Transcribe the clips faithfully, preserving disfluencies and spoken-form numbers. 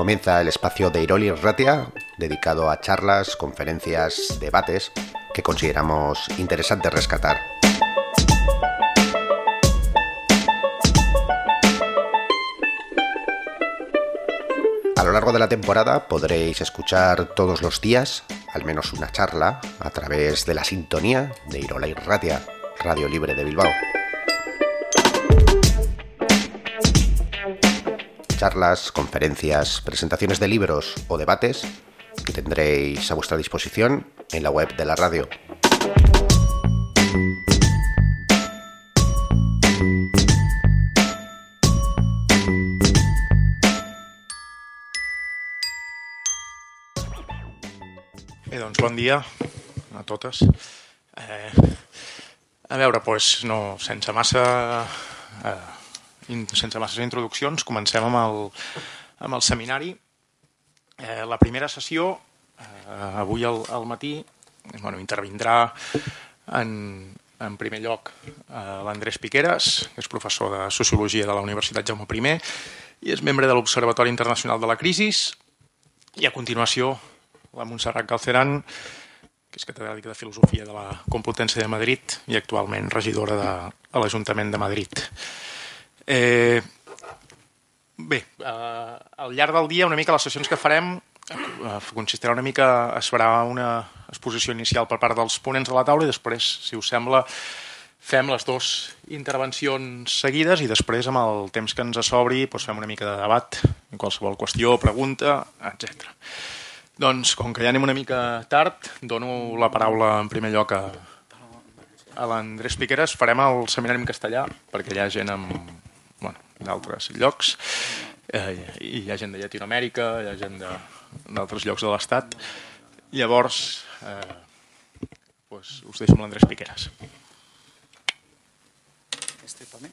Comienza el espacio de Irol Irratia, dedicado a charlas, conferencias, debates que consideramos interesante rescatar. A lo largo de la temporada podréis escuchar todos los días al menos una charla a través de la sintonía de Irol Irratia, Radio Libre de Bilbao. Charlas, conferencias, presentaciones de libros o debates que tendréis a vuestra disposición en la web de la radio. Bé, doncs bon dia a totes. Eh, a veure, doncs, no, sense massa... Eh, sense masses introduccions, comencem amb el, amb el seminari. Eh, la primera sessió, eh, avui al, al matí, bueno, intervindrà en, en primer lloc eh, l'Andrés Piqueras, que és professor de Sociologia de la Universitat Jaume I i és membre de l'Observatori Internacional de la Crisi, i a continuació la Montserrat Galceran, que és catedràtica de Filosofia de la Complutense de Madrid i actualment regidora de, a l'Ajuntament de Madrid. Eh, bé, eh, al llarg del dia, una mica les sessions que farem eh, consistirà una mica, es farà una exposició inicial per part dels ponents de la taula i després, si us sembla, fem les dues intervencions seguides i després, amb el temps que ens sobri, doncs fem una mica de debat, qualsevol qüestió, pregunta, etcètera. Doncs, com que ja anem una mica tard, dono la paraula en primer lloc a, a l'Andrés Piqueras. Farem el seminari en castellà perquè hi ha gent amb bueno, d'altres llocs, eh, i hi ha gent de Llatinoamèrica, hi ha gent d'altres llocs de l'Estat. Llavors, eh, pues, us deixo amb l'Andrés Piqueras. Este para mí.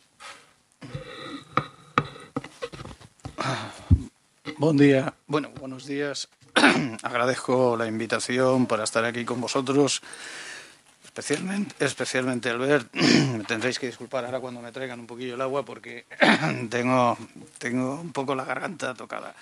Buen día, bueno, buenos días. Agradezco la invitación para estar aquí con vosotros. Especialmente, especialmente Albert, me tendréis que disculpar ahora cuando me traigan un poquillo el agua porque tengo, tengo un poco la garganta tocada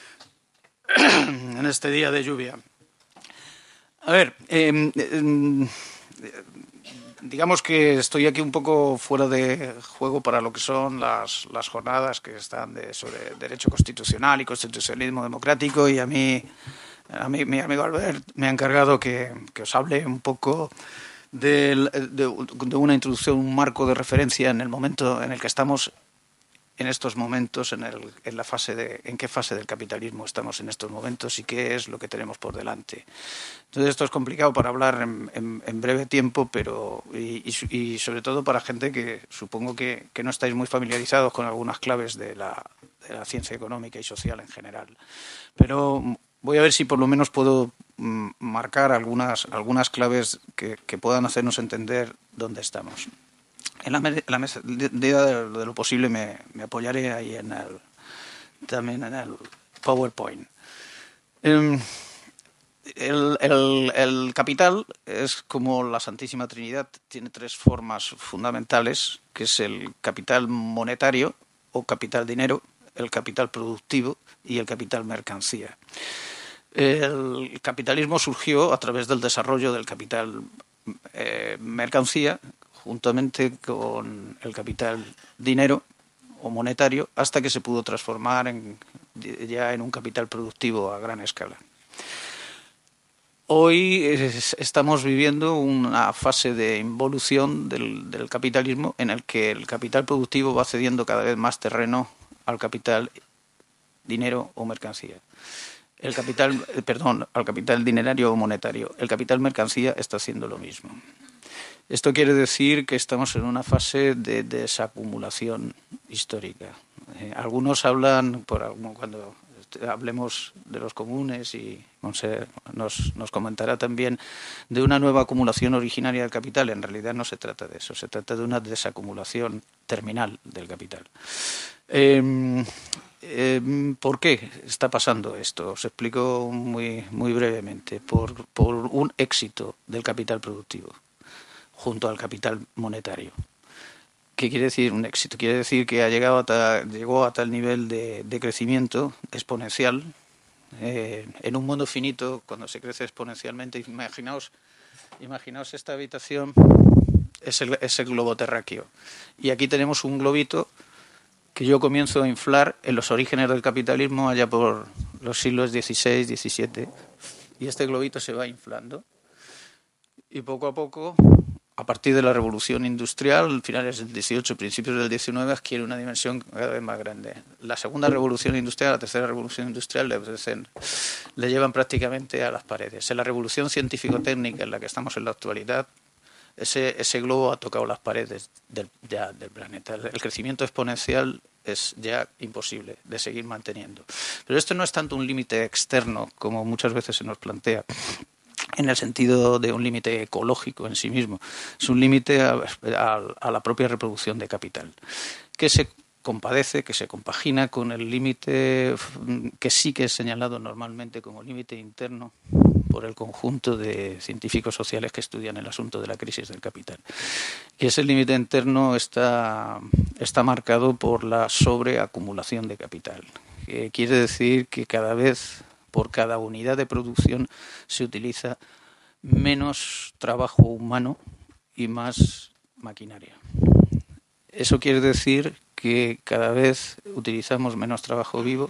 en este día de lluvia. A ver, eh, eh, digamos que estoy aquí un poco fuera de juego para lo que son las, las jornadas que están de, sobre derecho constitucional y constitucionalismo democrático, y a mí, a mí mi amigo Albert me ha encargado que, que os hable un poco De, de, de una introducción, un marco de referencia en el momento en el que estamos en estos momentos, en, el, en la fase de, en qué fase del capitalismo estamos en estos momentos y qué es lo que tenemos por delante. Entonces esto es complicado para hablar en, en, en breve tiempo, pero y, y, y sobre todo para gente que supongo que, que no estáis muy familiarizados con algunas claves de la, de la ciencia económica y social en general. Pero voy a ver si por lo menos puedo marcar algunas, algunas claves que, que puedan hacernos entender dónde estamos. En la, en la medida de, de lo posible me, me apoyaré ahí en el, también en el PowerPoint. El, el, el capital es como la Santísima Trinidad, tiene tres formas fundamentales, que es el capital monetario o capital dinero, el capital productivo y el capital mercancía. El capitalismo surgió a través del desarrollo del capital eh, mercancía juntamente con el capital dinero o monetario hasta que se pudo transformar en, ya en un capital productivo a gran escala. Hoy es, estamos viviendo una fase de involución del, del capitalismo en el que el capital productivo va cediendo cada vez más terreno al capital dinero o mercancía. El capital, perdón, al capital dinerario o monetario. El capital mercancía está haciendo lo mismo. Esto quiere decir que estamos en una fase de desacumulación histórica. Eh, algunos hablan, por cuando hablemos de los comunes, y Monse nos, nos comentará también, de una nueva acumulación originaria del capital. En realidad no se trata de eso, se trata de una desacumulación terminal del capital. Eh, Eh, ¿Por qué está pasando esto? Os explico muy, muy brevemente. Por, por un éxito del capital productivo junto al capital monetario. ¿Qué quiere decir un éxito? Quiere decir que ha llegado a ta, llegó a tal nivel de, de crecimiento exponencial. Eh, en un mundo finito, cuando se crece exponencialmente, imaginaos, imaginaos esta habitación, es el, es el globo terráqueo. Y aquí tenemos un globito que yo comienzo a inflar en los orígenes del capitalismo allá por los siglos dieciséis, diecisiete. Y este globito se va inflando. Y poco a poco, a partir de la revolución industrial, finales del dieciocho, principios del diecinueve, adquiere una dimensión cada vez más grande. La segunda revolución industrial, la tercera revolución industrial, le, le llevan prácticamente a las paredes. En la revolución científico-técnica en la que estamos en la actualidad, ese, ese globo ha tocado las paredes del, ya, del planeta. El crecimiento exponencial es ya imposible de seguir manteniendo. Pero esto no es tanto un límite externo como muchas veces se nos plantea, en el sentido de un límite ecológico en sí mismo. Es un límite a, a, a la propia reproducción de capital, que se compadece, que se compagina con el límite que sí que es señalado normalmente como límite interno por el conjunto de científicos sociales que estudian el asunto de la crisis del capital. Y ese límite interno está, está marcado por la sobreacumulación de capital, que quiere decir que cada vez, por cada unidad de producción, se utiliza menos trabajo humano y más maquinaria. Eso quiere decir que cada vez utilizamos menos trabajo vivo,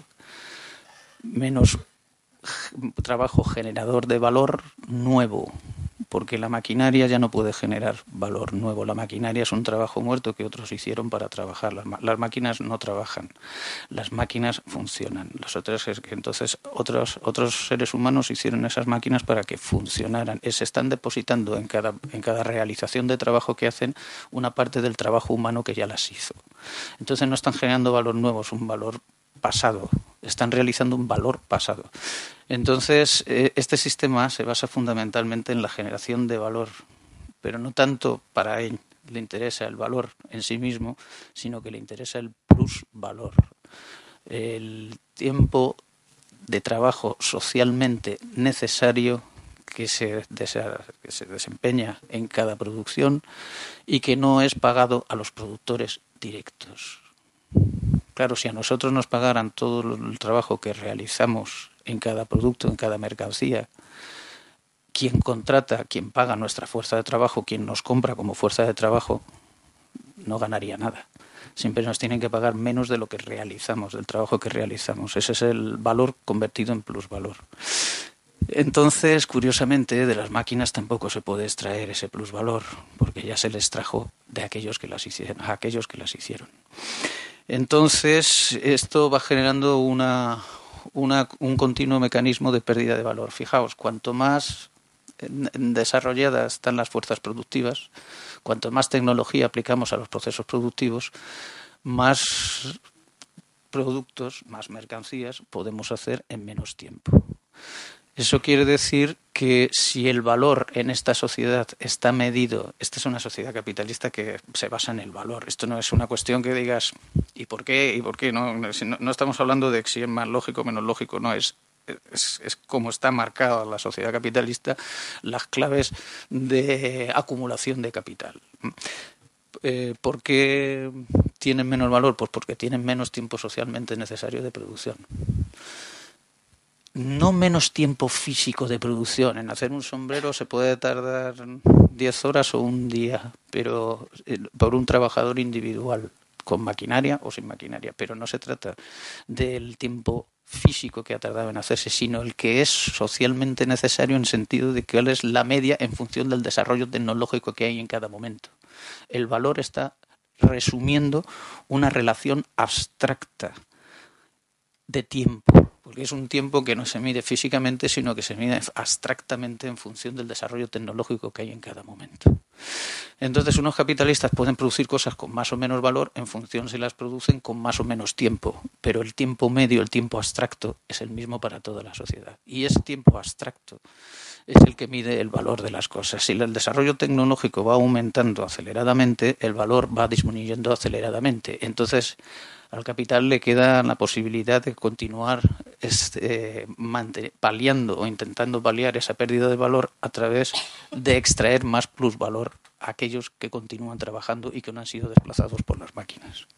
menos trabajo generador de valor nuevo, porque la maquinaria ya no puede generar valor nuevo. La maquinaria es un trabajo muerto que otros hicieron para trabajar. Las, las máquinas no trabajan, las máquinas funcionan. Los otros, entonces, otros, otros seres humanos hicieron esas máquinas para que funcionaran. Se están depositando en cada, en cada realización de trabajo que hacen una parte del trabajo humano que ya las hizo. Entonces no están generando valor nuevo, es un valor pasado. Están realizando un valor pasado. Entonces, eh, este sistema se basa fundamentalmente en la generación de valor, pero no tanto para él le interesa el valor en sí mismo, sino que le interesa el plusvalor. El tiempo de trabajo socialmente necesario que se, que se desempeña en cada producción y que no es pagado a los productores directos. Claro, si a nosotros nos pagaran todo el trabajo que realizamos en cada producto, en cada mercancía, quien contrata, quien paga nuestra fuerza de trabajo, quien nos compra como fuerza de trabajo, no ganaría nada. Siempre nos tienen que pagar menos de lo que realizamos, del trabajo que realizamos. Ese es el valor convertido en plusvalor. Entonces, curiosamente, de las máquinas tampoco se puede extraer ese plusvalor, porque ya se les trajo de aquellos que las hicieron, a aquellos que las hicieron. Entonces, esto va generando una, una, un continuo mecanismo de pérdida de valor. Fijaos, cuanto más desarrolladas están las fuerzas productivas, cuanto más tecnología aplicamos a los procesos productivos, más productos, más mercancías podemos hacer en menos tiempo. Eso quiere decir que si el valor en esta sociedad está medido, esta es una sociedad capitalista que se basa en el valor. Esto no es una cuestión que digas ¿y por qué? ¿Y por qué? No, no, no estamos hablando de si es más lógico o menos lógico, no es. Es, es como está marcada la sociedad capitalista, las claves de acumulación de capital. Eh, ¿Por qué tienen menos valor? Pues porque tienen menos tiempo socialmente necesario de producción. No menos tiempo físico de producción. En hacer un sombrero se puede tardar diez horas o un día, pero por un trabajador individual, con maquinaria o sin maquinaria. Pero no se trata del tiempo físico que ha tardado en hacerse, sino el que es socialmente necesario en sentido de cuál es la media en función del desarrollo tecnológico que hay en cada momento. El valor está resumiendo una relación abstracta de tiempo, porque es un tiempo que no se mide físicamente, sino que se mide abstractamente en función del desarrollo tecnológico que hay en cada momento. Entonces, unos capitalistas pueden producir cosas con más o menos valor en función si las producen con más o menos tiempo, pero el tiempo medio, el tiempo abstracto, es el mismo para toda la sociedad. Y ese tiempo abstracto es el que mide el valor de las cosas. Si el desarrollo tecnológico va aumentando aceleradamente, el valor va disminuyendo aceleradamente. Entonces, al capital le queda la posibilidad de continuar este, paliando o intentando paliar esa pérdida de valor a través de extraer más plusvalor a aquellos que continúan trabajando y que no han sido desplazados por las máquinas.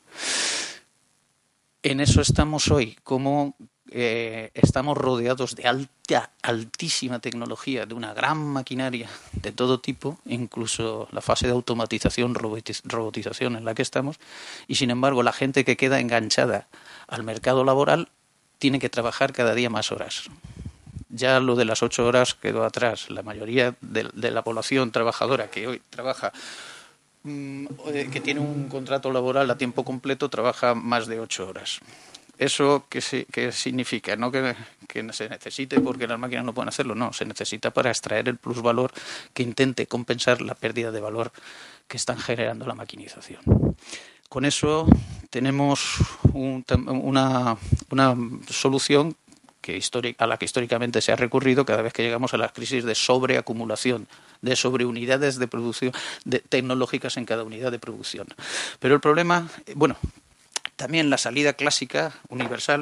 En eso estamos hoy, como eh, estamos rodeados de alta, altísima tecnología, de una gran maquinaria de todo tipo, incluso la fase de automatización, robotiz- robotización en la que estamos, y sin embargo la gente que queda enganchada al mercado laboral tiene que trabajar cada día más horas. Ya lo de las ocho horas quedó atrás. La mayoría de, de la población trabajadora que hoy trabaja, mmm, que tiene un contrato laboral a tiempo completo, trabaja más de ocho horas. ¿Eso qué, qué significa? No que, que se necesite porque las máquinas no pueden hacerlo, no, se necesita para extraer el plusvalor que intente compensar la pérdida de valor que están generando la maquinización. Con eso tenemos un, una, una solución que a la que históricamente se ha recurrido cada vez que llegamos a las crisis de sobreacumulación, de sobreunidades de producción de, tecnológicas en cada unidad de producción. Pero el problema, bueno, también la salida clásica, universal,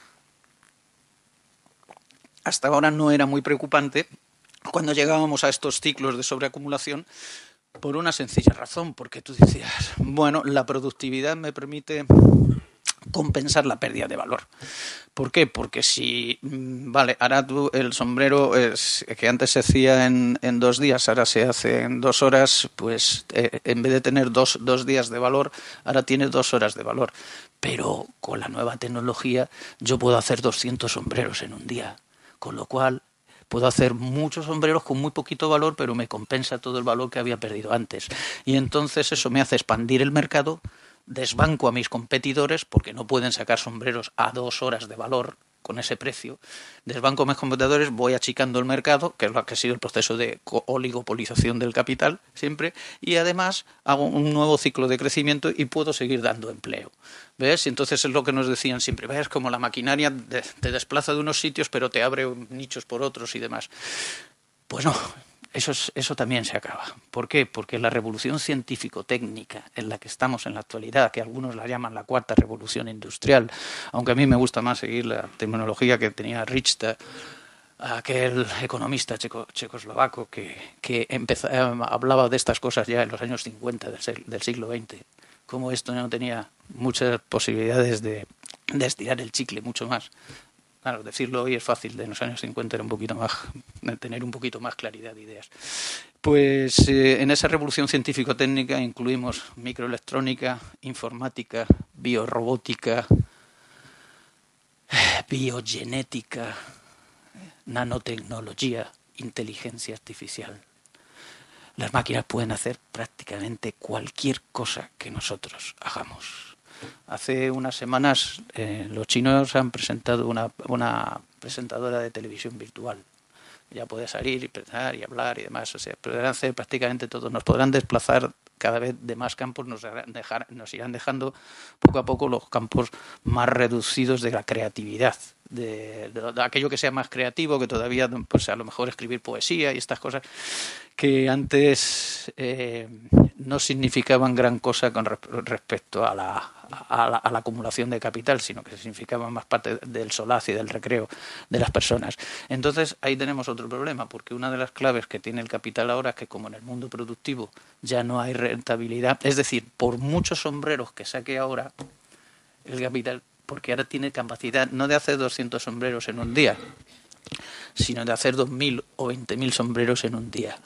hasta ahora no era muy preocupante cuando llegábamos a estos ciclos de sobreacumulación, por una sencilla razón, porque tú decías, bueno, la productividad me permite compensar la pérdida de valor. ¿Por qué? Porque si, vale, ahora tú el sombrero es, que antes se hacía en, en dos días, ahora se hace en dos horas, pues eh, en vez de tener dos, dos días de valor, ahora tiene dos horas de valor. Pero con la nueva tecnología yo puedo hacer doscientos sombreros en un día, con lo cual puedo hacer muchos sombreros con muy poquito valor, pero me compensa todo el valor que había perdido antes. Y entonces eso me hace expandir el mercado, desbanco a mis competidores porque no pueden sacar sombreros a dos horas de valor con ese precio. Desbanco a mis competidores, voy achicando el mercado, que es lo que ha sido el proceso de oligopolización del capital siempre, y además hago un nuevo ciclo de crecimiento y puedo seguir dando empleo. ¿Ves? Y entonces es lo que nos decían siempre, ves como la maquinaria te desplaza de unos sitios pero te abre nichos por otros y demás. Pues no. Eso, es, eso también se acaba. ¿Por qué? Porque la revolución científico-técnica en la que estamos en la actualidad, que algunos la llaman la cuarta revolución industrial, aunque a mí me gusta más seguir la terminología que tenía Richter, aquel economista checo, checoslovaco que, que empezó, eh, hablaba de estas cosas ya en los años cincuenta del, del siglo veinte, como esto no tenía muchas posibilidades de, de estirar el chicle mucho más. Claro, decirlo hoy es fácil, de los años cincuenta era un poquito más, tener un poquito más claridad de ideas. Pues eh, en esa revolución científico-técnica incluimos microelectrónica, informática, biorrobótica, biogenética, nanotecnología, inteligencia artificial. Las máquinas pueden hacer prácticamente cualquier cosa que nosotros hagamos. Hace unas semanas eh, los chinos han presentado una, una presentadora de televisión virtual. Ya puede salir y presentar y hablar y demás. O sea, podrán hacer prácticamente todo. Nos podrán desplazar cada vez de más campos, nos, dejar, nos irán dejando poco a poco los campos más reducidos de la creatividad. De, de, de aquello que sea más creativo, que todavía, pues a lo mejor escribir poesía y estas cosas que antes eh, no significaban gran cosa con respecto a la, a, la, a la acumulación de capital, sino que significaban más parte del solaz y del recreo de las personas. Entonces ahí tenemos otro problema, porque una de las claves que tiene el capital ahora es que como en el mundo productivo ya no hay rentabilidad, es decir, por muchos sombreros que saque ahora el capital, porque ahora tiene capacidad no de hacer doscientos sombreros en un día, sino de hacer dos mil o veinte mil sombreros en un día.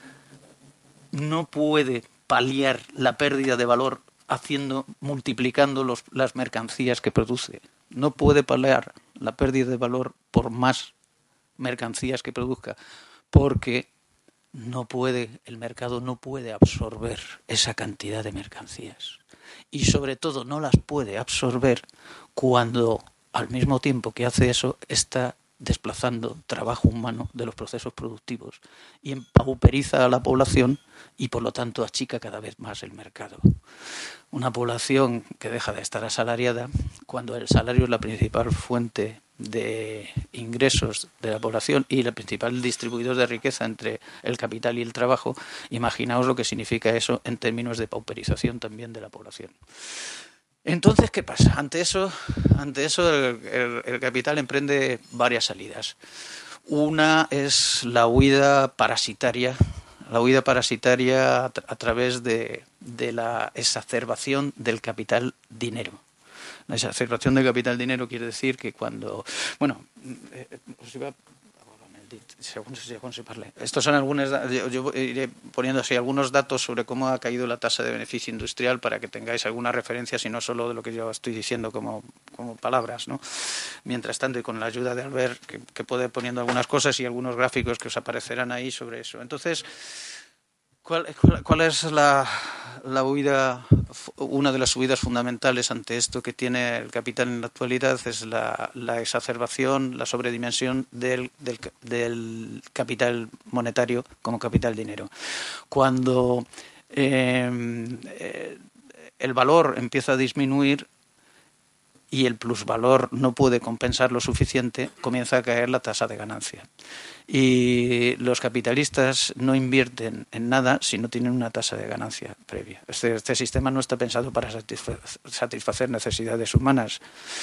No puede paliar la pérdida de valor haciendo, multiplicando los, las mercancías que produce. No puede paliar la pérdida de valor por más mercancías que produzca, porque no puede, el mercado no puede absorber esa cantidad de mercancías. Y sobre todo no las puede absorber cuando al mismo tiempo que hace eso está desplazando trabajo humano de los procesos productivos y empauperiza a la población y por lo tanto achica cada vez más el mercado. Una población que deja de estar asalariada cuando el salario es la principal fuente de ingresos de la población y el principal distribuidor de riqueza entre el capital y el trabajo. Imaginaos lo que significa eso en términos de pauperización también de la población. Entonces, ¿qué pasa? Ante eso, ante eso el, el, el capital emprende varias salidas. Una es la huida parasitaria la huida parasitaria a, tra a través de, de la exacerbación del capital dinero. La exacerbación del capital dinero quiere decir que cuando, bueno, eh, os iba según, según se parle. Estos son algunos, yo, yo iré poniendo así algunos datos sobre cómo ha caído la tasa de beneficio industrial para que tengáis alguna referencia, si no solo de lo que yo estoy diciendo como, como palabras, ¿no? Mientras tanto, y con la ayuda de Albert, que, que puede poniendo algunas cosas y algunos gráficos que os aparecerán ahí sobre eso. Entonces, ¿Cuál, cuál, cuál es la, la huida, una de las subidas fundamentales ante esto que tiene el capital en la actualidad? Es la, la exacerbación, la sobredimensión del, del, del capital monetario como capital dinero. Cuando eh, el valor empieza a disminuir y el plusvalor no puede compensar lo suficiente, comienza a caer la tasa de ganancia. Y los capitalistas no invierten en nada si no tienen una tasa de ganancia previa. Este, este sistema no está pensado para satisfacer necesidades humanas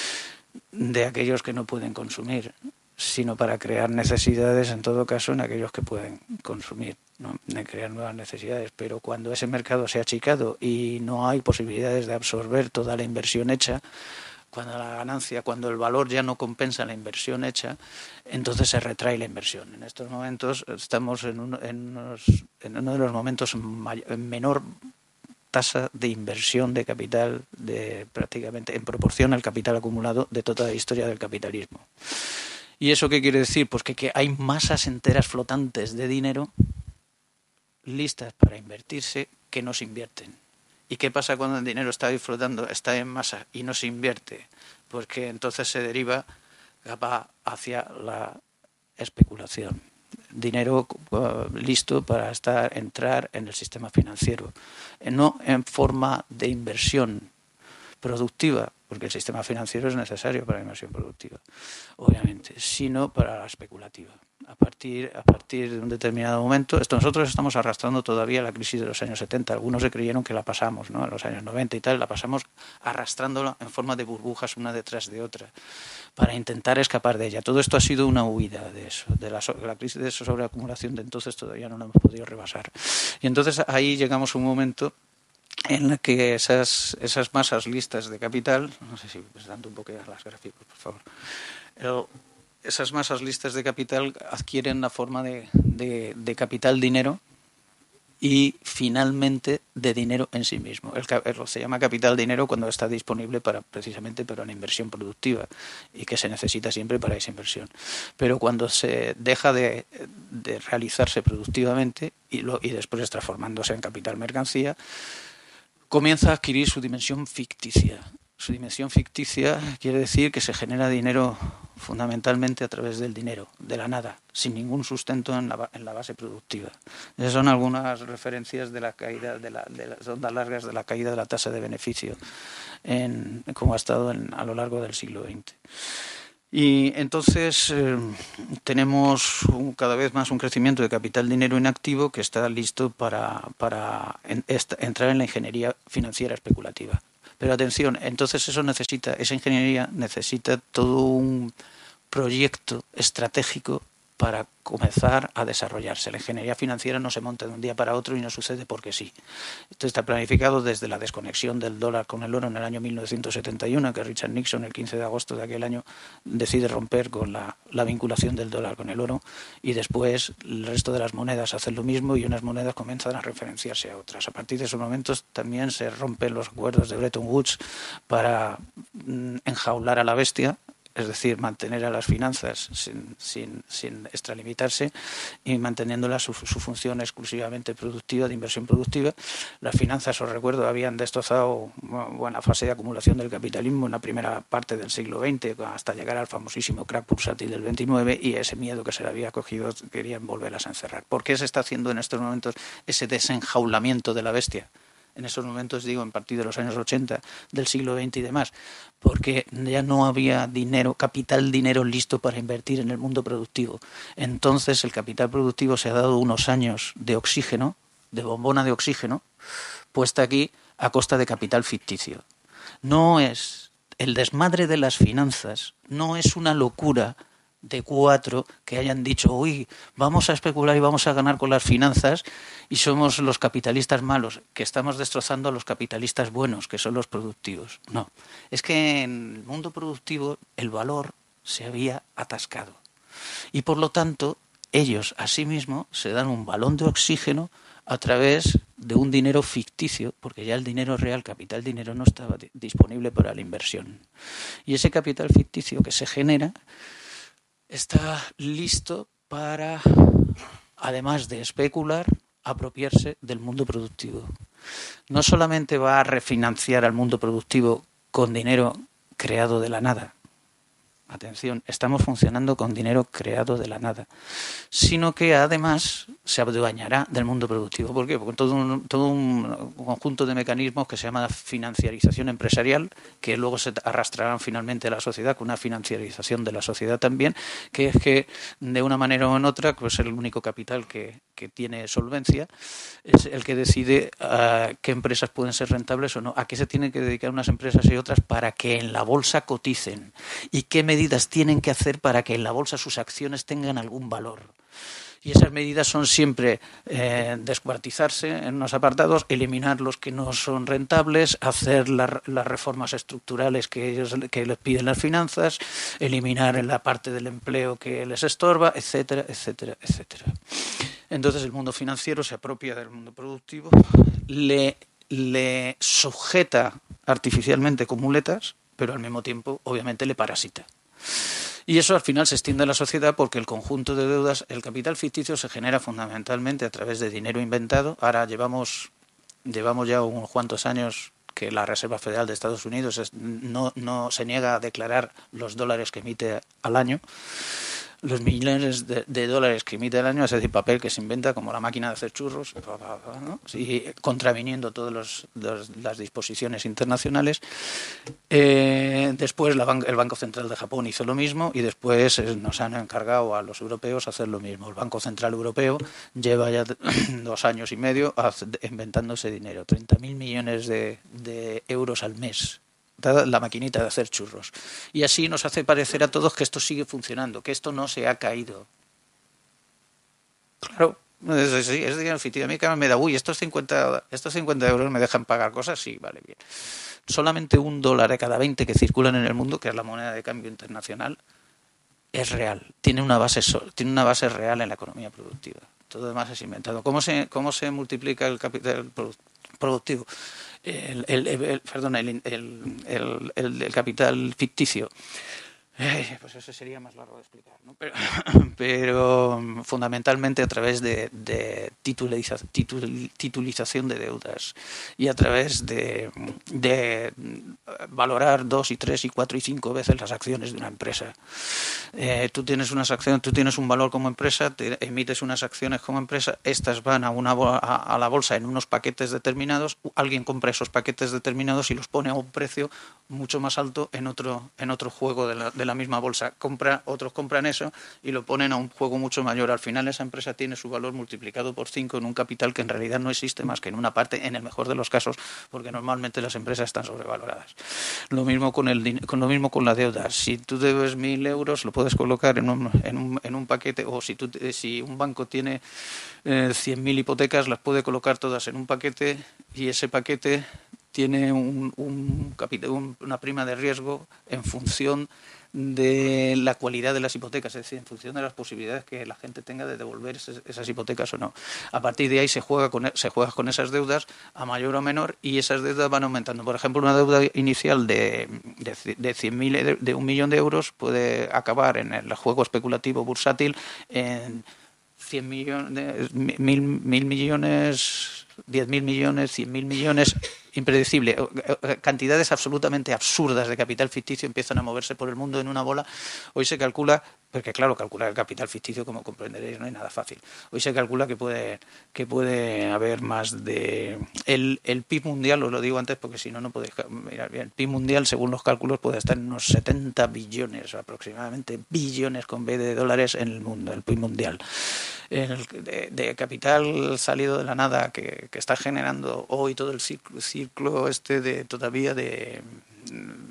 de aquellos que no pueden consumir, sino para crear necesidades, en todo caso, en aquellos que pueden consumir, ¿no? De crear nuevas necesidades. Pero cuando ese mercado se ha achicado y no hay posibilidades de absorber toda la inversión hecha, cuando la ganancia, cuando el valor ya no compensa la inversión hecha, entonces se retrae la inversión. En estos momentos estamos en, un, en, unos, en uno de los momentos mayor, menor tasa de inversión de capital de prácticamente en proporción al capital acumulado de toda la historia del capitalismo. ¿Y eso qué quiere decir? Pues que, que hay masas enteras flotantes de dinero listas para invertirse que no se invierten. ¿Y qué pasa cuando el dinero está ahí flotando, está en masa y no se invierte? Pues que entonces se deriva va hacia la especulación. Dinero uh, listo para estar, entrar en el sistema financiero, no en forma de inversión productiva, porque el sistema financiero es necesario para la inversión productiva, obviamente, sino para la especulativa. A partir, a partir de un determinado momento, esto nosotros estamos arrastrando todavía la crisis de los años setenta. Algunos se creyeron que la pasamos, ¿no? En los años noventa y tal, la pasamos arrastrándola en forma de burbujas una detrás de otra para intentar escapar de ella. Todo esto ha sido una huida de eso, de la, la crisis de sobreacumulación de entonces todavía no la hemos podido rebasar. Y entonces ahí llegamos a un momento en la que esas, esas masas listas de capital, no sé si pues dando un poco a las gráficos, por favor, el, esas masas listas de capital adquieren la forma de, de, de capital dinero y finalmente de dinero en sí mismo. El, el, se llama capital dinero cuando está disponible para precisamente para una inversión productiva y que se necesita siempre para esa inversión. Pero cuando se deja de, de realizarse productivamente y, lo, y después transformándose en capital mercancía, comienza a adquirir su dimensión ficticia. Su dimensión ficticia quiere decir que se genera dinero fundamentalmente a través del dinero, de la nada, sin ningún sustento en la, en la base productiva. Esas son algunas referencias de la caída de, la, de las ondas largas de la caída de la tasa de beneficio, en, como ha estado en, a lo largo del siglo veinte. Y entonces eh, tenemos un, cada vez más un crecimiento de capital dinero inactivo que está listo para, para en, esta, entrar en la ingeniería financiera especulativa. Pero atención, entonces eso necesita, esa ingeniería necesita todo un proyecto estratégico para comenzar a desarrollarse. La ingeniería financiera no se monta de un día para otro y no sucede porque sí. Esto está planificado desde la desconexión del dólar con el oro en el año mil novecientos setenta y uno, que Richard Nixon el quince de agosto de aquel año decide romper con la, la vinculación del dólar con el oro, y después el resto de las monedas hacen lo mismo y unas monedas comienzan a referenciarse a otras. A partir de esos momentos también se rompen los acuerdos de Bretton Woods para mm, enjaular a la bestia, es decir, mantener a las finanzas sin, sin, sin extralimitarse y manteniéndolas su, su función exclusivamente productiva, de inversión productiva. Las finanzas, os recuerdo, habían destrozado buena fase de acumulación del capitalismo en la primera parte del siglo veinte, hasta llegar al famosísimo crack bursátil del veintinueve, y ese miedo que se le había cogido querían volverlas a encerrar. ¿Por qué se está haciendo en estos momentos ese desenjaulamiento de la bestia? En esos momentos, digo, en partir de los años ochenta del siglo veinte y demás, porque ya no había dinero, capital dinero listo para invertir en el mundo productivo. Entonces el capital productivo se ha dado unos años de oxígeno, de bombona de oxígeno, puesta aquí a costa de capital ficticio. No es el desmadre de las finanzas, no es una locura de cuatro que hayan dicho, uy, vamos a especular y vamos a ganar con las finanzas y somos los capitalistas malos, que estamos destrozando a los capitalistas buenos, que son los productivos. No, es que en el mundo productivo el valor se había atascado y por lo tanto ellos asimismo se dan un balón de oxígeno a través de un dinero ficticio, porque ya el dinero real, capital dinero, no estaba disponible para la inversión. Y ese capital ficticio que se genera está listo para, además de especular, apropiarse del mundo productivo. No solamente va a refinanciar al mundo productivo con dinero creado de la nada, atención, estamos funcionando con dinero creado de la nada, sino que además se adueñará del mundo productivo. ¿Por qué? Porque todo un, todo un conjunto de mecanismos que se llama financiarización empresarial, que luego se arrastrarán finalmente a la sociedad, con una financiarización de la sociedad también, que es que de una manera o en otra, pues el único capital que, que tiene solvencia es el que decide uh, qué empresas pueden ser rentables o no, a qué se tienen que dedicar unas empresas y otras para que en la bolsa coticen y qué medidas tienen que hacer para que en la bolsa sus acciones tengan algún valor. Y esas medidas son siempre eh, descuartizarse en unos apartados, eliminar los que no son rentables, hacer la, las reformas estructurales que ellos que les piden las finanzas, eliminar en la parte del empleo que les estorba, etcétera, etcétera, etcétera. Entonces el mundo financiero se apropia del mundo productivo, le, le sujeta artificialmente con muletas, pero al mismo tiempo obviamente le parasita. Y eso al final se extiende a la sociedad porque el conjunto de deudas, el capital ficticio se genera fundamentalmente a través de dinero inventado. Ahora llevamos, llevamos ya unos cuantos años que la Reserva Federal de Estados Unidos es, no, no se niega a declarar los dólares que emite al año. Los millones de, de dólares que emite el año, es decir, papel que se inventa como la máquina de hacer churros, ¿no? Y contraviniendo todas las disposiciones internacionales. Eh, después la ban el Banco Central de Japón hizo lo mismo y después nos han encargado a los europeos hacer lo mismo. El Banco Central Europeo lleva ya dos años y medio inventando ese dinero, treinta mil millones de, de euros al mes. La maquinita de hacer churros. Y así nos hace parecer a todos que esto sigue funcionando, que esto no se ha caído. Claro, es, sí, es dinero ficticio. A mí que me da, uy, estos cincuenta, estos cincuenta euros me dejan pagar cosas, sí, vale, bien. Solamente un dólar de cada veinte que circulan en el mundo, que es la moneda de cambio internacional, es real. Tiene una base, tiene una base real en la economía productiva. Todo lo demás es inventado. ¿Cómo se, cómo se multiplica el capital productivo? El, el, el, perdón, el, el, el, el, el capital ficticio. Eh, pues eso sería más largo de explicar, ¿no? Pero, pero fundamentalmente a través de, de tituliza, titul, titulización de deudas y a través de, de valorar dos y tres y cuatro y cinco veces las acciones de una empresa. Eh, tú tienes unas acciones, tú tienes un valor como empresa, te emites unas acciones como empresa, estas van a una a, a la bolsa en unos paquetes determinados, alguien compra esos paquetes determinados y los pone a un precio mucho más alto en otro en otro juego de la, de la misma bolsa. Compra, otros compran eso y lo ponen a un juego mucho mayor. Al final esa empresa tiene su valor multiplicado por cinco en un capital que en realidad no existe más que en una parte, en el mejor de los casos, porque normalmente las empresas están sobrevaloradas. Lo mismo con el con lo mismo con la deuda. Si tú debes mil euros, lo puedes colocar en un, en un, en un paquete, o si, tú, si un banco tiene eh, cien mil hipotecas, las puede colocar todas en un paquete y ese paquete tiene un, un, un, una prima de riesgo en función de la cualidad de las hipotecas, es decir, en función de las posibilidades que la gente tenga de devolver esas, esas hipotecas o no. A partir de ahí se juega con se juega con esas deudas a mayor o menor y esas deudas van aumentando. Por ejemplo, una deuda inicial de, de, de cien mil, de un millón de euros puede acabar en el juego especulativo bursátil en cien millones, mil, mil millones, diez mil millones, cien mil millones, impredecible. Cantidades absolutamente absurdas de capital ficticio empiezan a moverse por el mundo en una bola. Hoy se calcula, porque claro, calcular el capital ficticio, como comprenderéis, no es nada fácil. Hoy se calcula que puede que puede haber más de... El, el P I B mundial, os lo digo antes porque si no, no podéis mirar bien. El P I B mundial, según los cálculos, puede estar en unos setenta billones, aproximadamente billones con B de dólares en el mundo, el P I B mundial. El, de, de capital salido de la nada que, que está generando hoy todo el ciclo, ciclo este de todavía de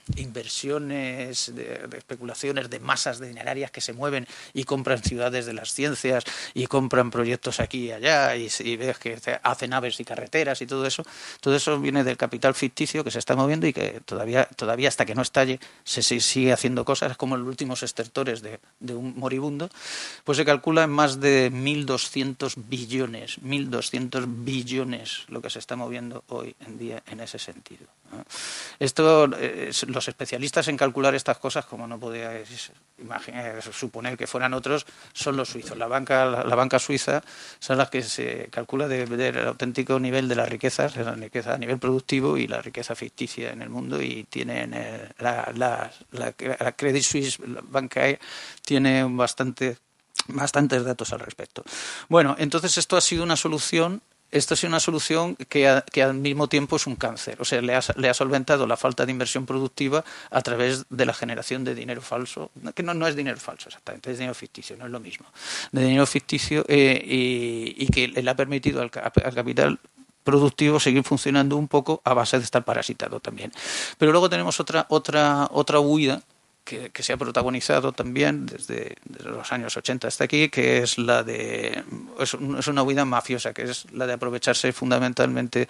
inversiones, de, de especulaciones, de masas dinerarias que se mueven y compran ciudades de las ciencias y compran proyectos aquí y allá y, y ves que hacen naves y carreteras y todo eso. Todo eso viene del capital ficticio que se está moviendo y que todavía, todavía hasta que no estalle se, se sigue haciendo cosas como los últimos estertores de, de un moribundo. Pues se calcula en más de mil doscientos billones, mil doscientos billones lo que se está moviendo hoy en día en ese sentido. Esto, eh, los especialistas en calcular estas cosas, como no podíais imaginar, suponer que fueran otros, son los suizos. La banca, la, la banca suiza son las que se calcula de, de el auténtico nivel de las riquezas, la riqueza a nivel productivo y la riqueza ficticia en el mundo, y tienen eh, la, la, la, la Credit Suisse Banca tiene bastante bastantes datos al respecto. Bueno, entonces esto ha sido una solución, esto ha sido una solución que, a, que al mismo tiempo es un cáncer. O sea, le ha, le ha solventado la falta de inversión productiva a través de la generación de dinero falso, que no, no es dinero falso exactamente, es dinero ficticio, no es lo mismo. De dinero ficticio eh, y, y que le ha permitido al, al capital productivo seguir funcionando un poco a base de estar parasitado también. Pero luego tenemos otra, otra, otra huida Que, que se ha protagonizado también desde, desde los años ochenta hasta aquí, que es la de es, es una huida mafiosa, que es la de aprovecharse fundamentalmente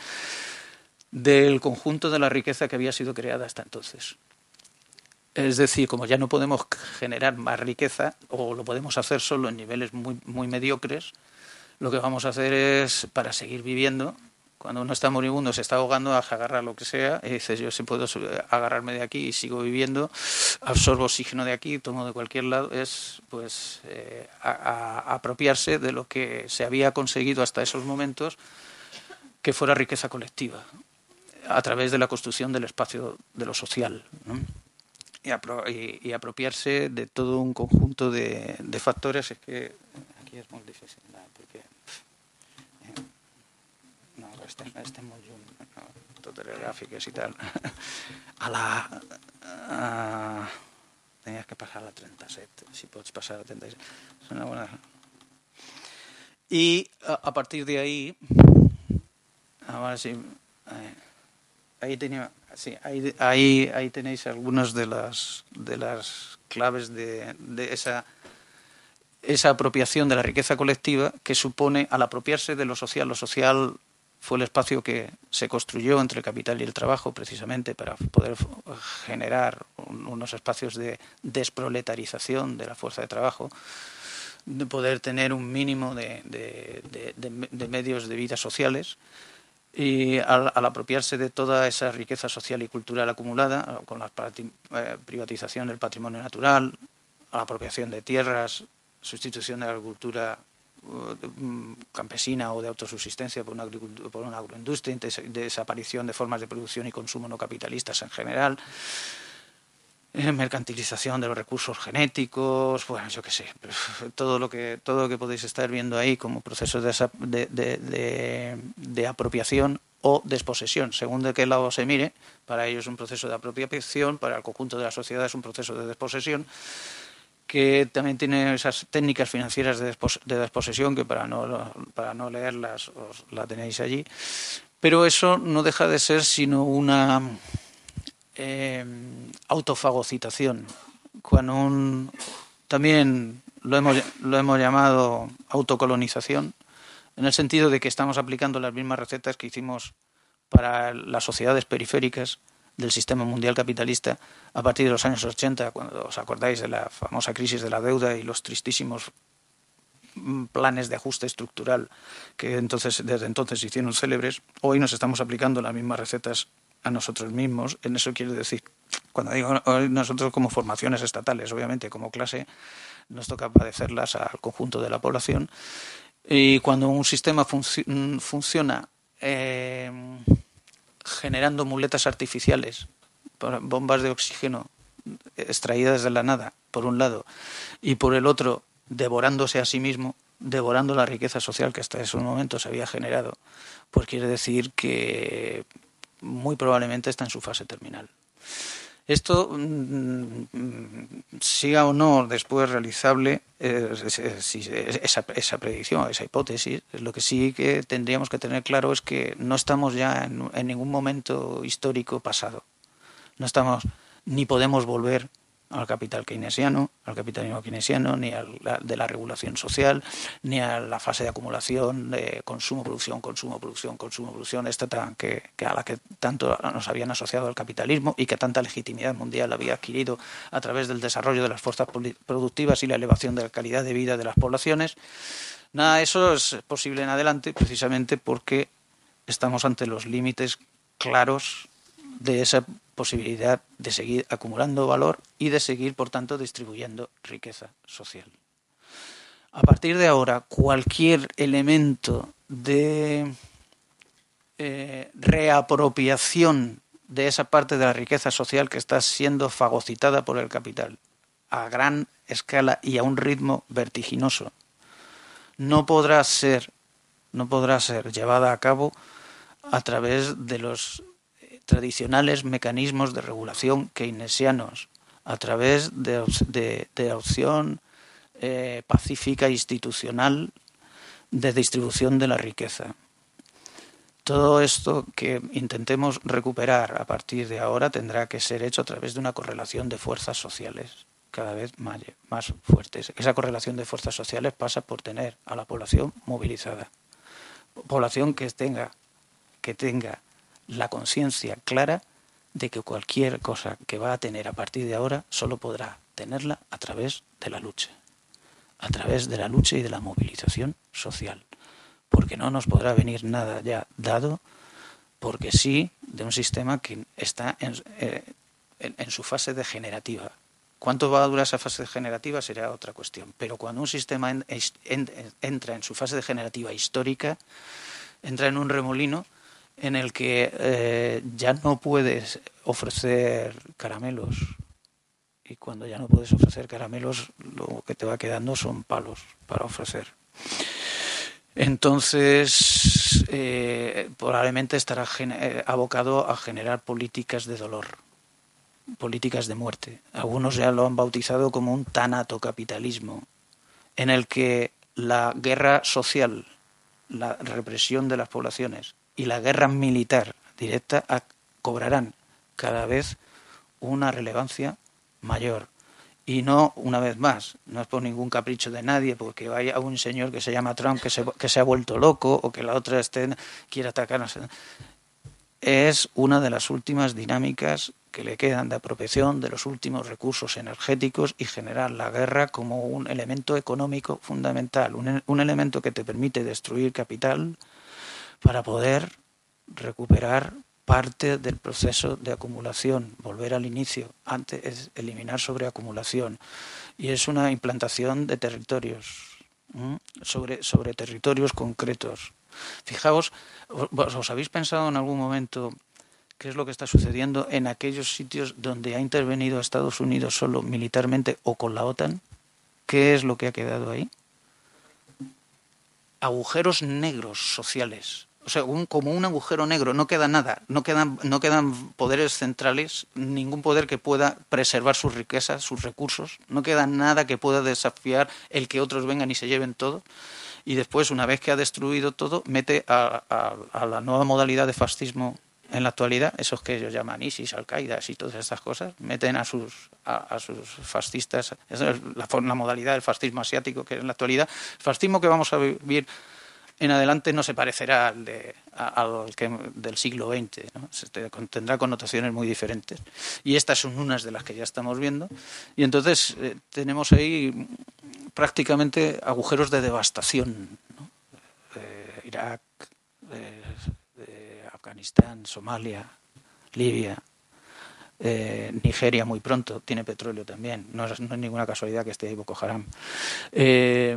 del conjunto de la riqueza que había sido creada hasta entonces. Es decir, como ya no podemos generar más riqueza, o lo podemos hacer solo en niveles muy, muy mediocres, lo que vamos a hacer es, para seguir viviendo, cuando uno está moribundo, se está ahogando, agarra lo que sea, y dices, yo sí puedo agarrarme de aquí y sigo viviendo, absorbo oxígeno de aquí, tomo de cualquier lado, es pues eh, a, a apropiarse de lo que se había conseguido hasta esos momentos, que fuera riqueza colectiva, a través de la construcción del espacio de lo social, ¿no? Y, apro y, y apropiarse de todo un conjunto de, de factores. Es que aquí es muy difícil, ¿no? Porque no, estem, estem molt lluny, no? Totes les gràfiques i tal. A la... A, tenies que passar a la trenta-set, si pots passar a la trenta-set. És una bona... Y a, a partir de ahí, ahora sí, eh, ahí, tenía, sí ahí, ahí, ahí tenéis algunas de las, de las claves de, de esa... esa apropiación de la riqueza colectiva que supone al apropiarse de lo social. Lo social fue el espacio que se construyó entre el capital y el trabajo precisamente para poder generar unos espacios de desproletarización de la fuerza de trabajo, de poder tener un mínimo de, de, de, de, de medios de vida sociales. Y al, al apropiarse de toda esa riqueza social y cultural acumulada, con la privatización del patrimonio natural, a la apropiación de tierras, sustitución de la agricultura campesina o de autosubsistencia por una, por una agroindustria, desaparición de formas de producción y consumo no capitalistas en general, eh, mercantilización de los recursos genéticos, bueno, yo qué sé, todo lo que todo lo que podéis estar viendo ahí como procesos de, de, de, de, de apropiación o desposesión, según de qué lado se mire. Para ellos es un proceso de apropiación, para el conjunto de la sociedad es un proceso de desposesión, que también tiene esas técnicas financieras de, despos de desposesión, que para no, para no leerlas os la tenéis allí, pero eso no deja de ser sino una eh, autofagocitación. Cuando un, también lo hemos, lo hemos llamado autocolonización, en el sentido de que estamos aplicando las mismas recetas que hicimos para las sociedades periféricas del sistema mundial capitalista a partir de los años ochenta, cuando os acordáis de la famosa crisis de la deuda y los tristísimos planes de ajuste estructural que entonces, desde entonces se hicieron célebres. Hoy nos estamos aplicando las mismas recetas a nosotros mismos. En eso quiero decir, cuando digo hoy, nosotros como formaciones estatales, obviamente como clase, nos toca padecerlas al conjunto de la población. Y cuando un sistema func funciona eh, generando muletas artificiales, bombas de oxígeno extraídas de la nada, por un lado, y por el otro, devorándose a sí mismo, devorando la riqueza social que hasta ese momento se había generado, pues quiere decir que muy probablemente está en su fase terminal. Esto, siga o no después realizable, eh, esa, esa predicción, esa hipótesis, lo que sí que tendríamos que tener claro es que no estamos ya en, en ningún momento histórico pasado. No estamos ni podemos volver al capital keynesiano, al capitalismo keynesiano, ni a la, de la regulación social, ni a la fase de acumulación de consumo, producción, consumo, producción, consumo, producción, esta tan, que, que a la que tanto nos habían asociado al capitalismo y que tanta legitimidad mundial había adquirido a través del desarrollo de las fuerzas productivas y la elevación de la calidad de vida de las poblaciones. Nada de eso es posible en adelante precisamente porque estamos ante los límites claros de esa posibilidad de seguir acumulando valor y de seguir, por tanto, distribuyendo riqueza social. A partir de ahora, cualquier elemento de eh, reapropiación de esa parte de la riqueza social que está siendo fagocitada por el capital a gran escala y a un ritmo vertiginoso no podrá ser, no podrá ser llevada a cabo a través de los tradicionales mecanismos de regulación keynesianos, a través de, de, de opción eh, pacífica institucional de distribución de la riqueza. Todo esto que intentemos recuperar a partir de ahora tendrá que ser hecho a través de una correlación de fuerzas sociales cada vez más, más fuertes. Esa correlación de fuerzas sociales pasa por tener a la población movilizada, población que tenga, que tenga la conciencia clara de que cualquier cosa que va a tener a partir de ahora solo podrá tenerla a través de la lucha, a través de la lucha y de la movilización social, porque no nos podrá venir nada ya dado, porque sí, de un sistema que está en, eh, en, en su fase degenerativa. ¿Cuánto va a durar esa fase degenerativa? Será otra cuestión, pero cuando un sistema en, en, entra en su fase degenerativa histórica, entra en un remolino en el que eh, ya no puedes ofrecer caramelos, y cuando ya no puedes ofrecer caramelos lo que te va quedando son palos para ofrecer. Entonces eh, probablemente estará eh, abocado a generar políticas de dolor, políticas de muerte. Algunos ya lo han bautizado como un tanatocapitalismo, en el que la guerra social, la represión de las poblaciones y la guerra militar directa a, cobrarán cada vez una relevancia mayor. Y no, una vez más, no es por ningún capricho de nadie, porque vaya un señor que se llama Trump que se, que se ha vuelto loco o que la otra esté, quiera atacarnos. Es una de las últimas dinámicas que le quedan de apropiación de los últimos recursos energéticos y generar la guerra como un elemento económico fundamental, un, un elemento que te permite destruir capital para poder recuperar parte del proceso de acumulación, volver al inicio, antes es eliminar sobreacumulación. Y es una implantación de territorios, ¿m? sobre, sobre territorios concretos. Fijaos, ¿os habéis pensado en algún momento qué es lo que está sucediendo en aquellos sitios donde ha intervenido Estados Unidos solo militarmente o con la OTAN? ¿Qué es lo que ha quedado ahí? Agujeros negros sociales. O sea, un, como un agujero negro, no queda nada, no quedan, no quedan poderes centrales, ningún poder que pueda preservar sus riquezas, sus recursos, no queda nada que pueda desafiar el que otros vengan y se lleven todo. Y después, una vez que ha destruido todo, mete a, a, a la nueva modalidad de fascismo en la actualidad, esos que ellos llaman ISIS, Al-Qaeda y todas estas cosas, meten a sus, a, a sus fascistas, esa es la, la modalidad del fascismo asiático que en la actualidad, el fascismo que vamos a vivir en adelante no se parecerá al, de, al que del siglo veinte, ¿no? Tendrá connotaciones muy diferentes. Y estas son unas de las que ya estamos viendo. Y entonces eh, tenemos ahí prácticamente agujeros de devastación, ¿no? Eh, Irak, eh, eh, Afganistán, Somalia, Libia, eh, Nigeria muy pronto, tiene petróleo también. No es, no es ninguna casualidad que esté ahí Boko Haram. Eh,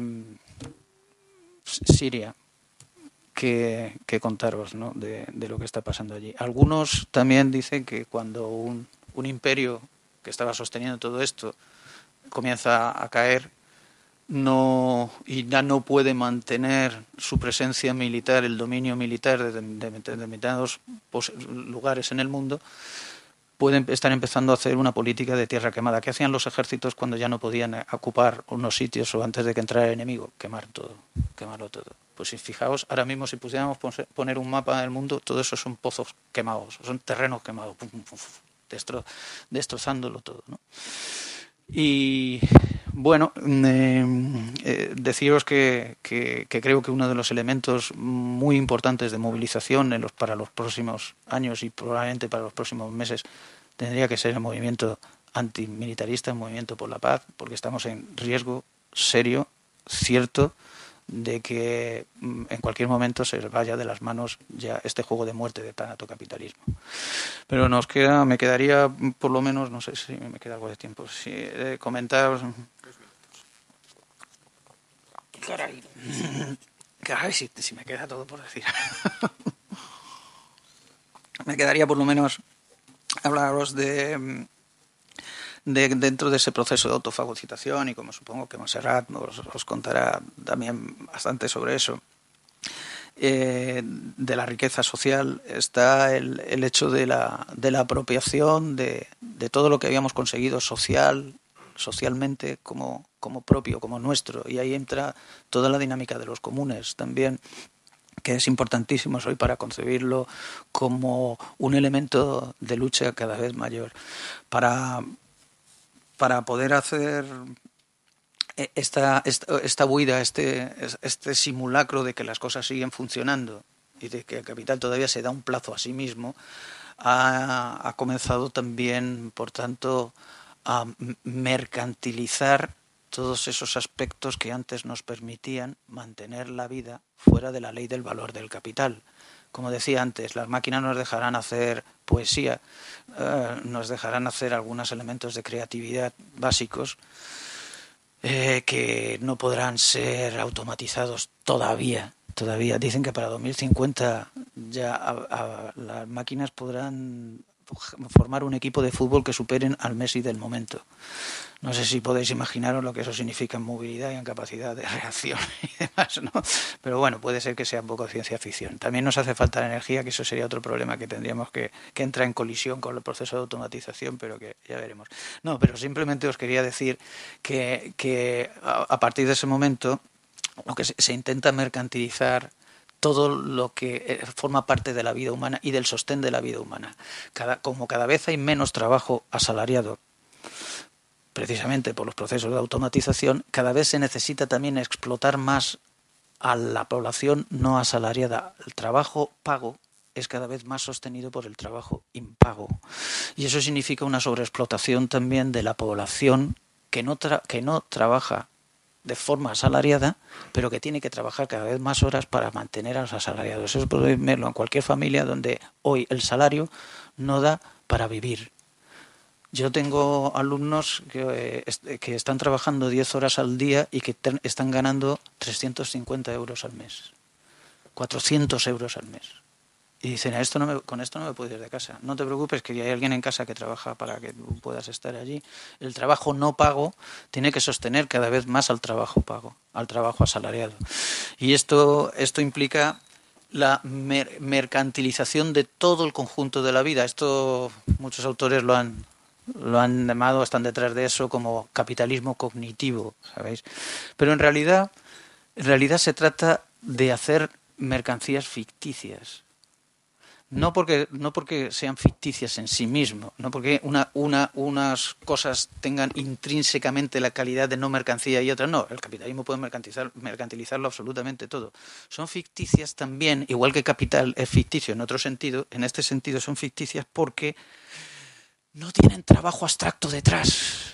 Siria. Que, que contaros, ¿no? de, de lo que está pasando allí. Algunos también dicen que cuando un, un imperio que estaba sosteniendo todo esto comienza a caer no y ya no puede mantener su presencia militar, el dominio militar de determinados lugares en el mundo, pueden estar empezando a hacer una política de tierra quemada. ¿Qué hacían los ejércitos cuando ya no podían ocupar unos sitios o antes de que entrara el enemigo? Quemar todo, quemarlo todo. Pues si fijaos, ahora mismo si pusiéramos poner un mapa del mundo, todo eso son pozos quemados, son terrenos quemados. Pum, pum, pum. destro, destrozándolo todo, ¿no? Y bueno, eh, eh, deciros que, que, que creo que uno de los elementos muy importantes de movilización en los, para los próximos años y probablemente para los próximos meses tendría que ser el movimiento antimilitarista, el movimiento por la paz, porque estamos en riesgo serio, cierto, de que en cualquier momento se vaya de las manos ya este juego de muerte de tanatocapitalismo. Pero nos queda, me quedaría por lo menos, no sé si me queda algo de tiempo, si eh, comentar. Caray, caray, si, si me queda todo por decir. Me quedaría por lo menos hablaros de. De, dentro de ese proceso de autofagocitación, y como supongo que Montserrat os, os contará también bastante sobre eso, eh, de la riqueza social, está el, el hecho de la, de la apropiación de, de todo lo que habíamos conseguido social, socialmente como, como propio, como nuestro, y ahí entra toda la dinámica de los comunes también, que es importantísimo hoy para concebirlo como un elemento de lucha cada vez mayor, para para poder hacer esta, esta, esta huida, este, este simulacro de que las cosas siguen funcionando y de que el capital todavía se da un plazo a sí mismo, ha, ha comenzado también, por tanto, a mercantilizar todos esos aspectos que antes nos permitían mantener la vida fuera de la ley del valor del capital. Como decía antes, las máquinas nos dejarán hacer poesía, eh, nos dejarán hacer algunos elementos de creatividad básicos eh, que no podrán ser automatizados todavía. Todavía dicen que para dos mil cincuenta ya a, a, las máquinas podrán formar un equipo de fútbol que superen al Messi del momento. No sé si podéis imaginaros lo que eso significa en movilidad y en capacidad de reacción y demás, ¿no? Pero bueno, puede ser que sea un poco ciencia ficción. También nos hace falta la energía, que eso sería otro problema que tendríamos que, que entrar en colisión con el proceso de automatización, pero que ya veremos. No, pero simplemente os quería decir que, que a, a partir de ese momento lo que se, se intenta mercantilizar todo lo que forma parte de la vida humana y del sostén de la vida humana. Cada, como cada vez hay menos trabajo asalariado, precisamente por los procesos de automatización, cada vez se necesita también explotar más a la población no asalariada. El trabajo pago es cada vez más sostenido por el trabajo impago. Y eso significa una sobreexplotación también de la población que no, tra- que no trabaja de forma asalariada, pero que tiene que trabajar cada vez más horas para mantener a los asalariados. Eso podéis verlo en cualquier familia donde hoy el salario no da para vivir. Yo tengo alumnos que, eh, que están trabajando diez horas al día y que te, están ganando trescientos cincuenta euros al mes, cuatrocientos euros al mes. Y dicen, esto no me, con esto no me puedo ir de casa. No te preocupes, que hay alguien en casa que trabaja para que tú puedas estar allí. El trabajo no pago tiene que sostener cada vez más al trabajo pago, al trabajo asalariado. Y esto, esto implica la mer- mercantilización de todo el conjunto de la vida. Esto muchos autores lo han, lo han llamado, están detrás de eso como capitalismo cognitivo, ¿sabéis? Pero en realidad, en realidad se trata de hacer mercancías ficticias. No porque, no porque sean ficticias en sí mismo, no porque una, una, unas cosas tengan intrínsecamente la calidad de no mercancía y otras no. El capitalismo puede mercantilizar, mercantilizarlo absolutamente todo. Son ficticias también, igual que capital es ficticio en otro sentido, en este sentido son ficticias porque no tienen trabajo abstracto detrás.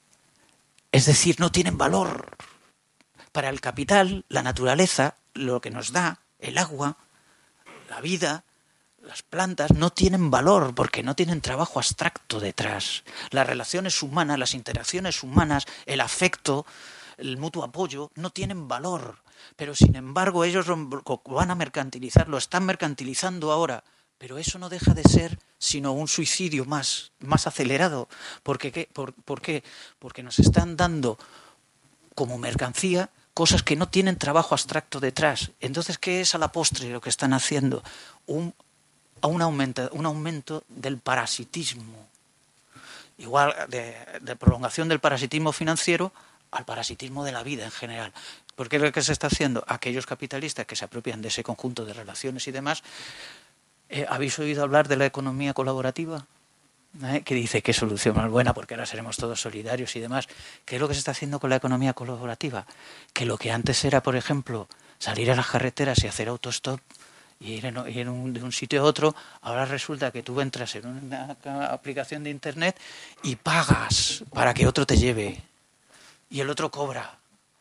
Es decir, no tienen valor. Para el capital, la naturaleza, lo que nos da, el agua, la vida, las plantas no tienen valor porque no tienen trabajo abstracto detrás. Las relaciones humanas, las interacciones humanas, el afecto, el mutuo apoyo, no tienen valor. Pero sin embargo ellos lo van a mercantilizar, lo están mercantilizando ahora. Pero eso no deja de ser sino un suicidio más, más acelerado. ¿Por qué? ¿Por, por qué? Porque nos están dando como mercancía cosas que no tienen trabajo abstracto detrás. Entonces, ¿qué es a la postre lo que están haciendo? Un a un aumento, un aumento del parasitismo, igual de, de prolongación del parasitismo financiero al parasitismo de la vida en general. ¿Por qué es lo que se está haciendo? Aquellos capitalistas que se apropian de ese conjunto de relaciones y demás. Eh, ¿Habéis oído hablar de la economía colaborativa? ¿eh? Que dice qué solución más buena, porque ahora seremos todos solidarios y demás. ¿Qué es lo que se está haciendo con la economía colaborativa? Que lo que antes era, por ejemplo, salir a las carreteras y hacer autostop y ir, en, ir un, de un sitio a otro, ahora resulta que tú entras en una aplicación de internet y pagas para que otro te lleve y el otro cobra.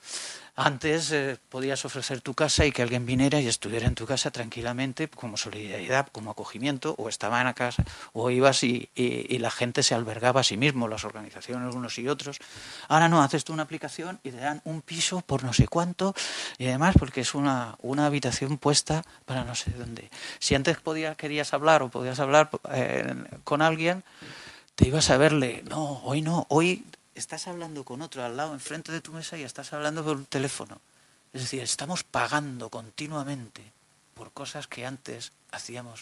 Antes eh, podías ofrecer tu casa y que alguien viniera y estuviera en tu casa tranquilamente como solidaridad, como acogimiento, o estaba en la casa, o ibas y, y, y la gente se albergaba a sí mismo, las organizaciones unos y otros. Ahora no, haces tú una aplicación y te dan un piso por no sé cuánto y además porque es una, una habitación puesta para no sé dónde. Si antes podías, querías hablar o podías hablar eh, con alguien, te ibas a verle. No, hoy no, hoy estás hablando con otro al lado, enfrente de tu mesa y estás hablando por teléfono. Es decir, estamos pagando continuamente por cosas que antes hacíamos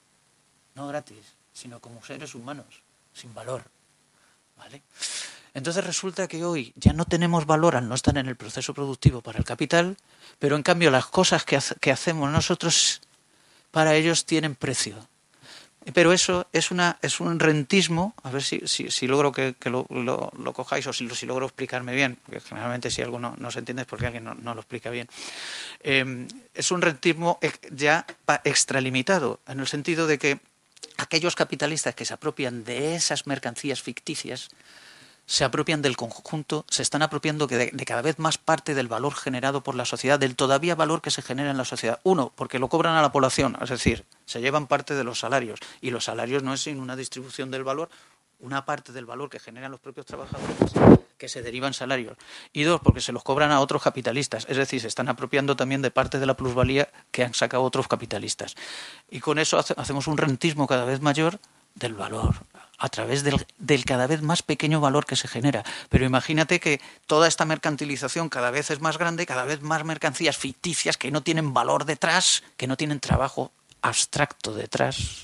no gratis, sino como seres humanos, sin valor. ¿Vale? Entonces resulta que hoy ya no tenemos valor al no estar en el proceso productivo para el capital, pero en cambio las cosas que, ha- que hacemos nosotros para ellos tienen precio. Pero eso es una es un rentismo, a ver si, si, si logro que, que lo, lo, lo cojáis o si, si logro explicarme bien, porque generalmente si algo no, no se entiende es porque alguien no, no lo explica bien. Eh, es un rentismo ya extralimitado, en el sentido de que aquellos capitalistas que se apropian de esas mercancías ficticias se apropian del conjunto, se están apropiando de, de cada vez más parte del valor generado por la sociedad, del todavía valor que se genera en la sociedad. Uno, porque lo cobran a la población, es decir, se llevan parte de los salarios, y los salarios no es sino una distribución del valor, una parte del valor que generan los propios trabajadores que se derivan salarios. Y dos, porque se los cobran a otros capitalistas, es decir, se están apropiando también de parte de la plusvalía que han sacado otros capitalistas. Y con eso hace, hacemos un rentismo cada vez mayor del valor, a través del, del cada vez más pequeño valor que se genera. Pero imagínate que toda esta mercantilización cada vez es más grande, cada vez más mercancías ficticias que no tienen valor detrás, que no tienen trabajo abstracto detrás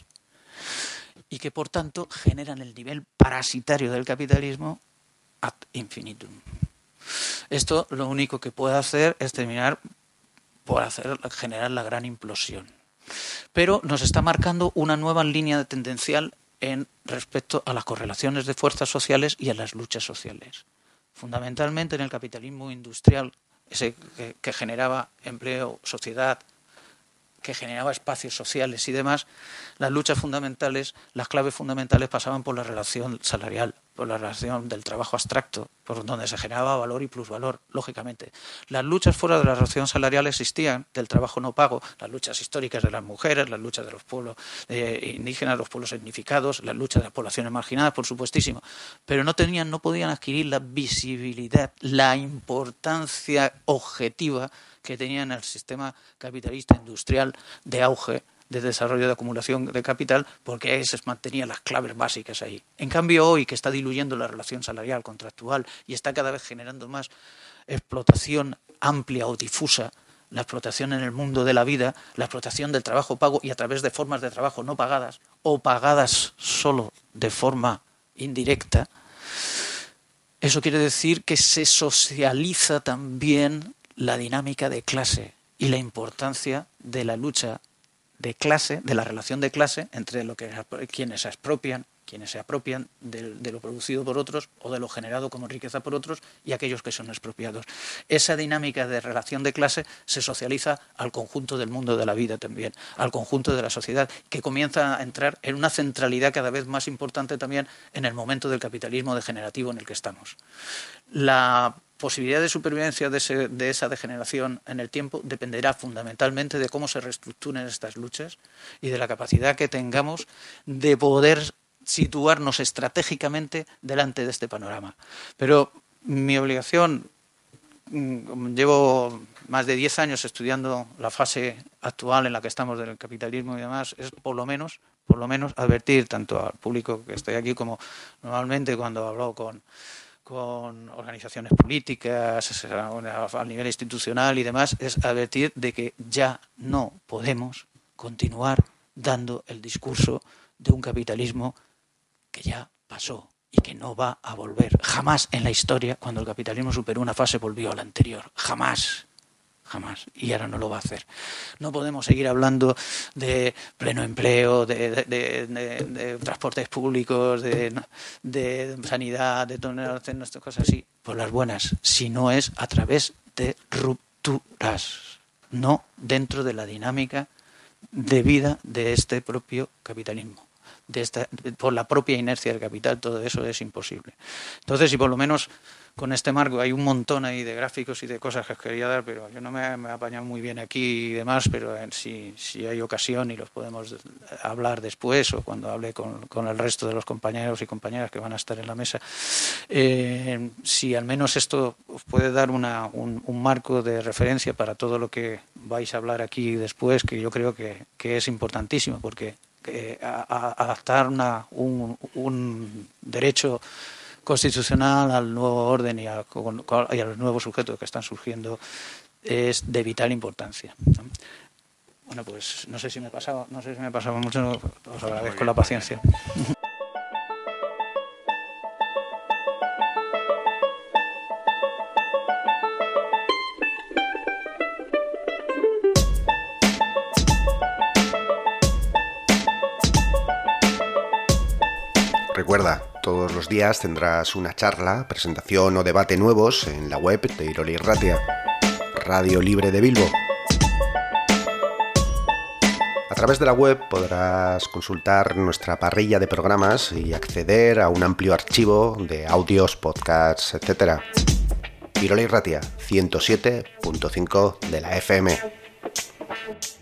y que por tanto generan el nivel parasitario del capitalismo ad infinitum. Esto lo único que puede hacer es terminar por hacer, generar la gran implosión. Pero nos está marcando una nueva línea tendencial en respecto a las correlaciones de fuerzas sociales y a las luchas sociales. Fundamentalmente en el capitalismo industrial, ese que, que generaba empleo, sociedad, que generaba espacios sociales y demás, las luchas fundamentales, las claves fundamentales pasaban por la relación salarial, por la relación del trabajo abstracto, por donde se generaba valor y plusvalor, lógicamente. Las luchas fuera de la relación salarial existían, del trabajo no pago, las luchas históricas de las mujeres, las luchas de los pueblos eh, indígenas, los pueblos etnificados, las luchas de las poblaciones marginadas, por supuestísimo, pero no tenían, no podían adquirir la visibilidad, la importancia objetiva que tenían el sistema capitalista industrial de auge, de desarrollo, de acumulación de capital, porque se mantenían las claves básicas ahí. En cambio, hoy que está diluyendo la relación salarial contractual y está cada vez generando más explotación amplia o difusa, la explotación en el mundo de la vida, la explotación del trabajo pago y a través de formas de trabajo no pagadas o pagadas solo de forma indirecta, eso quiere decir que se socializa también la dinámica de clase y la importancia de la lucha de clase, de la relación de clase entre lo que quienes se expropian, quienes se apropian de, de lo producido por otros o de lo generado como riqueza por otros y aquellos que son expropiados. Esa dinámica de relación de clase se socializa al conjunto del mundo de la vida también, al conjunto de la sociedad, que comienza a entrar en una centralidad cada vez más importante también en el momento del capitalismo degenerativo en el que estamos. La posibilidad de supervivencia de, ese, de esa degeneración en el tiempo dependerá fundamentalmente de cómo se reestructuren estas luchas y de la capacidad que tengamos de poder situarnos estratégicamente delante de este panorama. Pero mi obligación, llevo más de diez años estudiando la fase actual en la que estamos del capitalismo y demás, es por lo menos, por lo menos advertir tanto al público que estoy aquí como normalmente cuando hablo con con organizaciones políticas, a nivel institucional y demás, es advertir de que ya no podemos continuar dando el discurso de un capitalismo que ya pasó y que no va a volver. Jamás en la historia, cuando el capitalismo superó una fase, volvió a la anterior. Jamás. jamás, y ahora no lo va a hacer. No podemos seguir hablando de pleno empleo, de, de, de, de, de transportes públicos, de, de sanidad, de todas estas cosas así, por las buenas, si no es a través de rupturas, no dentro de la dinámica de vida de este propio capitalismo. De esta, por la propia inercia del capital, todo eso es imposible. Entonces, si por lo menos con este marco hay un montón ahí de gráficos y de cosas que os quería dar, pero yo no me, me he apañado muy bien aquí y demás, pero en, si, si hay ocasión y los podemos hablar después o cuando hable con, con el resto de los compañeros y compañeras que van a estar en la mesa, eh, si al menos esto os puede dar una, un, un marco de referencia para todo lo que vais a hablar aquí después, que yo creo que, que es importantísimo, porque eh, a, a adaptar una, un, un derecho constitucional al nuevo orden y a, y a los nuevos sujetos que están surgiendo es de vital importancia, ¿no? Bueno, pues no sé si me he pasado, no sé si me he pasado mucho, os agradezco la paciencia. Recuerda, todos los días tendrás una charla, presentación o debate nuevos en la web de Irola Irratia, Radio Libre de Bilbo. A través de la web podrás consultar nuestra parrilla de programas y acceder a un amplio archivo de audios, podcasts, etcétera. Irola Irratia, ciento siete punto cinco de la F M.